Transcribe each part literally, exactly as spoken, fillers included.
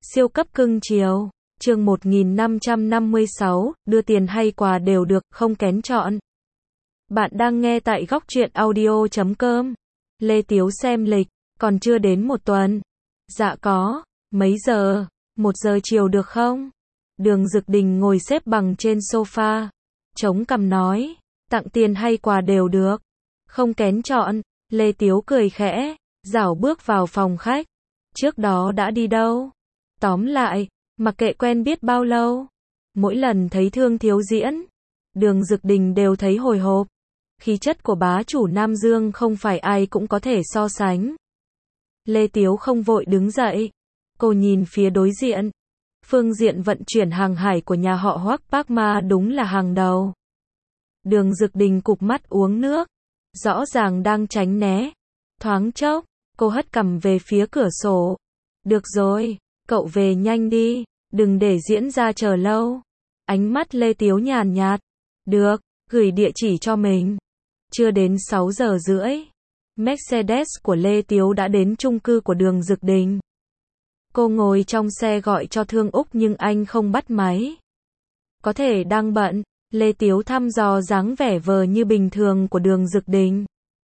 Siêu cấp cưng chiều. Chương một nghìn năm trăm năm mươi sáu, đưa tiền hay quà đều được, không kén chọn. Bạn đang nghe tại góc truyện audio chấm com. Lê Tiếu xem lịch, còn chưa đến một tuần. Dạ có, mấy giờ? Một giờ chiều được không? Đường Dực Đình ngồi xếp bằng trên sofa, chống cằm nói, tặng tiền hay quà đều được, không kén chọn. Lê Tiếu cười khẽ, rảo bước vào phòng khách. Trước đó đã đi đâu? Tóm lại, mặc kệ quen biết bao lâu, mỗi lần thấy Thương Thiếu diễn, Đường Dực Đình đều thấy hồi hộp. Khí chất của bá chủ Nam Dương không phải ai cũng có thể so sánh. Lê Tiếu không vội đứng dậy. Cô nhìn phía đối diện. Phương diện vận chuyển hàng hải của nhà họ Hoắc Park Ma đúng là hàng đầu. Đường Dực Đình cụp mắt uống nước, rõ ràng đang tránh né. Thoáng chốc, cô hất cằm về phía cửa sổ. Được rồi, cậu về nhanh đi, đừng để diễn ra chờ lâu. Ánh mắt Lê Tiếu nhàn nhạt. Được, gửi địa chỉ cho mình. Chưa đến sáu giờ rưỡi, Mercedes của Lê Tiếu đã đến chung cư của Đường Dực Đình. Cô ngồi trong xe gọi cho Thương Úc nhưng anh không bắt máy. Có thể đang bận. Lê Tiếu thăm dò dáng vẻ vờ như bình thường của Đường Dực Đình.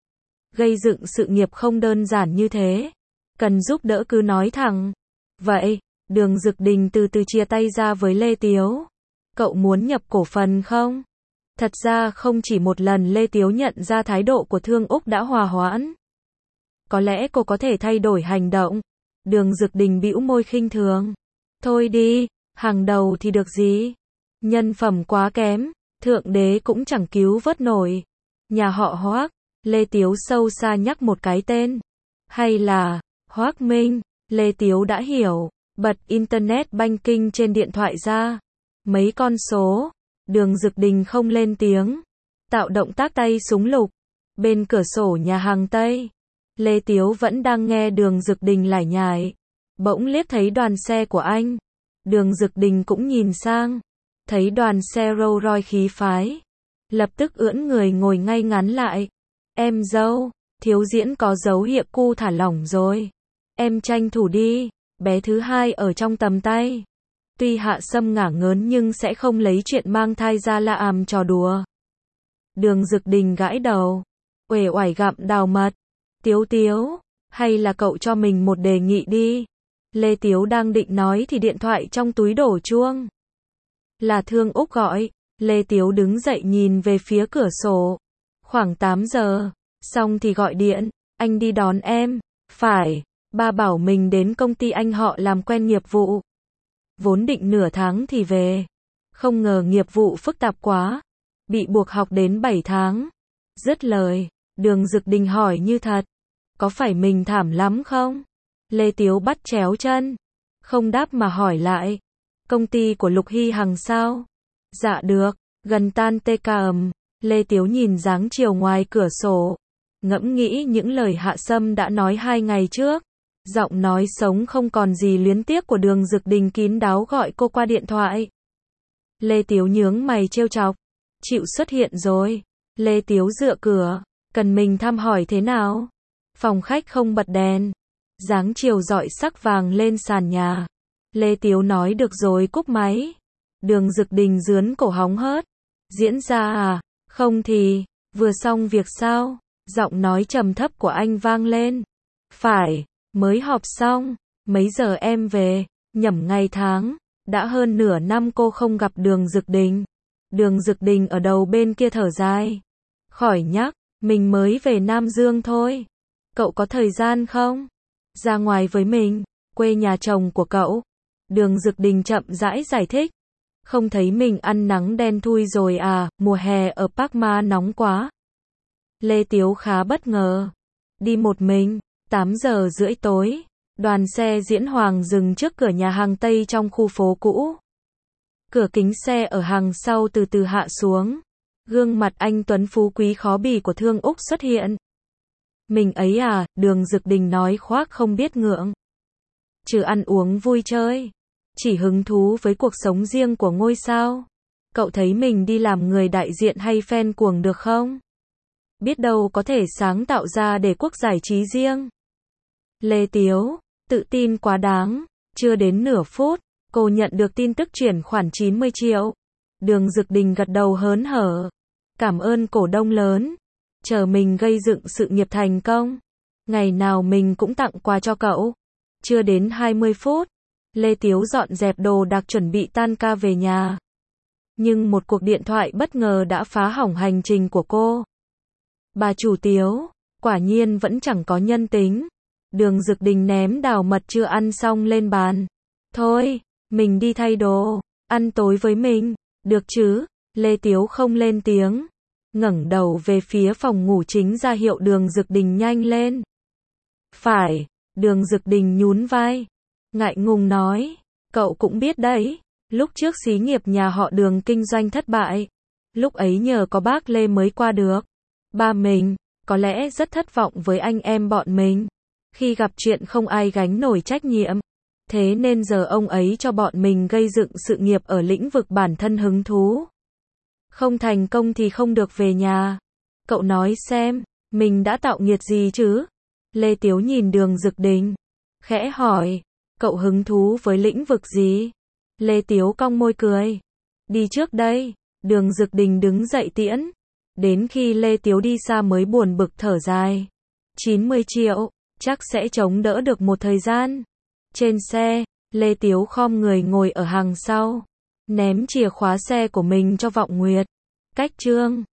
Gây dựng sự nghiệp không đơn giản như thế. Cần giúp đỡ cứ nói thẳng. Vậy, Đường Dực Đình từ từ chia tay ra với Lê Tiếu. Cậu muốn nhập cổ phần không? Thật ra không chỉ một lần Lê Tiếu nhận ra thái độ của Thương Úc đã hòa hoãn. Có lẽ cô có thể thay đổi hành động. Đường Dực Đình bĩu môi khinh thường. Thôi đi, hàng đầu thì được gì? Nhân phẩm quá kém, thượng đế cũng chẳng cứu vớt nổi. Nhà họ Hoắc, Lê Tiếu sâu xa nhắc một cái tên. Hay là, Hoắc Minh, Lê Tiếu đã hiểu, bật Internet Banking trên điện thoại ra. Mấy con số, Đường Dực Đình không lên tiếng. Tạo động tác tay súng lục. Bên cửa sổ nhà hàng Tây, Lê Tiếu vẫn đang nghe Đường Dực Đình lải nhải. Bỗng liếc thấy đoàn xe của anh. Đường Dực Đình cũng nhìn sang. Thấy đoàn xe Rolls Royce khí phái. Lập tức ưỡn người ngồi ngay ngắn lại. Em dâu, Thiếu diễn có dấu hiệu cu thả lỏng rồi. Em tranh thủ đi, bé thứ hai ở trong tầm tay. Tuy Hạ Sâm ngả ngớn nhưng sẽ không lấy chuyện mang thai ra la àm trò đùa. Đường Dực Đình gãi đầu. Uể oải gặm đào mật. Tiếu Tiếu, hay là cậu cho mình một đề nghị đi. Lê Tiếu đang định nói thì điện thoại trong túi đổ chuông. Là Thương Úc gọi. Lê Tiếu đứng dậy nhìn về phía cửa sổ. Khoảng tám giờ, xong thì gọi điện, anh đi đón em. Phải, ba bảo mình đến công ty anh họ làm quen nghiệp vụ. Vốn định nửa tháng thì về. Không ngờ nghiệp vụ phức tạp quá. Bị buộc học đến bảy tháng. Dứt lời, Đường Dực Đình hỏi như thật. Có phải mình thảm lắm không? Lê Tiếu bắt chéo chân. Không đáp mà hỏi lại. Công ty của Lục Hy Hằng sao? Dạ được, gần tan tê ca ầm. Lê Tiếu nhìn dáng chiều ngoài cửa sổ. Ngẫm nghĩ những lời Hạ Sâm đã nói hai ngày trước. Giọng nói sống không còn gì luyến tiếc của Đường Dực Đình kín đáo gọi cô qua điện thoại. Lê Tiếu nhướng mày trêu chọc. Chịu xuất hiện rồi. Lê Tiếu dựa cửa. Cần mình thăm hỏi thế nào? Phòng khách không bật đèn. Dáng chiều rọi sắc vàng lên sàn nhà. Lê Tiếu nói được rồi cúp máy. Đường Dực Đình dướn cổ hóng hớt. Diễn ra à? Không thì, vừa xong việc sao? Giọng nói trầm thấp của anh vang lên. Phải, mới họp xong. Mấy giờ em về? Nhẩm ngày tháng. Đã hơn nửa năm cô không gặp Đường Dực Đình. Đường Dực Đình ở đầu bên kia thở dài. Khỏi nhắc, mình mới về Nam Dương thôi. Cậu có thời gian không? Ra ngoài với mình, quê nhà chồng của cậu. Đường Dực Đình chậm rãi giải thích. Không thấy mình ăn nắng đen thui rồi à, mùa hè ở Park Ma nóng quá. Lê Tiếu khá bất ngờ. Đi một mình, tám giờ rưỡi tối, đoàn xe Diễn Hoàng dừng trước cửa nhà hàng Tây trong khu phố cũ. Cửa kính xe ở hàng sau từ từ hạ xuống. Gương mặt anh tuấn phú quý khó bì của Thương Úc xuất hiện. Mình ấy à, Đường Dực Đình nói khoác không biết ngượng. Trừ ăn uống vui chơi, chỉ hứng thú với cuộc sống riêng của ngôi sao. Cậu thấy mình đi làm người đại diện hay fan cuồng được không? Biết đâu có thể sáng tạo ra để quốc giải trí riêng. Lê Tiếu, tự tin quá đáng. Chưa đến nửa phút, cô nhận được tin tức chuyển khoản chín mươi triệu. Đường Dực Đình gật đầu hớn hở. Cảm ơn cổ đông lớn. Chờ mình gây dựng sự nghiệp thành công. Ngày nào mình cũng tặng quà cho cậu. Chưa đến hai mươi phút, Lê Tiếu dọn dẹp đồ đạc chuẩn bị tan ca về nhà. Nhưng một cuộc điện thoại bất ngờ đã phá hỏng hành trình của cô. Bà chủ Tiếu, quả nhiên vẫn chẳng có nhân tính. Đường Dực Đình ném đào mật chưa ăn xong lên bàn. Thôi, mình đi thay đồ, ăn tối với mình, được chứ? Lê Tiếu không lên tiếng, ngẩng đầu về phía phòng ngủ chính ra hiệu Đường Dực Đình nhanh lên. Phải, Đường Dực Đình nhún vai, ngại ngùng nói, cậu cũng biết đấy, lúc trước xí nghiệp nhà họ Đường kinh doanh thất bại, lúc ấy nhờ có bác Lê mới qua được. Ba mình, có lẽ rất thất vọng với anh em bọn mình, khi gặp chuyện không ai gánh nổi trách nhiệm. Thế nên giờ ông ấy cho bọn mình gây dựng sự nghiệp ở lĩnh vực bản thân hứng thú. Không thành công thì không được về nhà. Cậu nói xem, mình đã tạo nghiệt gì chứ? Lê Tiếu nhìn Đường Dực Đình, khẽ hỏi, cậu hứng thú với lĩnh vực gì? Lê Tiếu cong môi cười. Đi trước đây. Đường Dực Đình đứng dậy tiễn. Đến khi Lê Tiếu đi xa mới buồn bực thở dài. chín mươi triệu, chắc sẽ chống đỡ được một thời gian. Trên xe, Lê Tiếu khom người ngồi ở hàng sau, ném chìa khóa xe của mình cho Vọng Nguyệt. Cách chương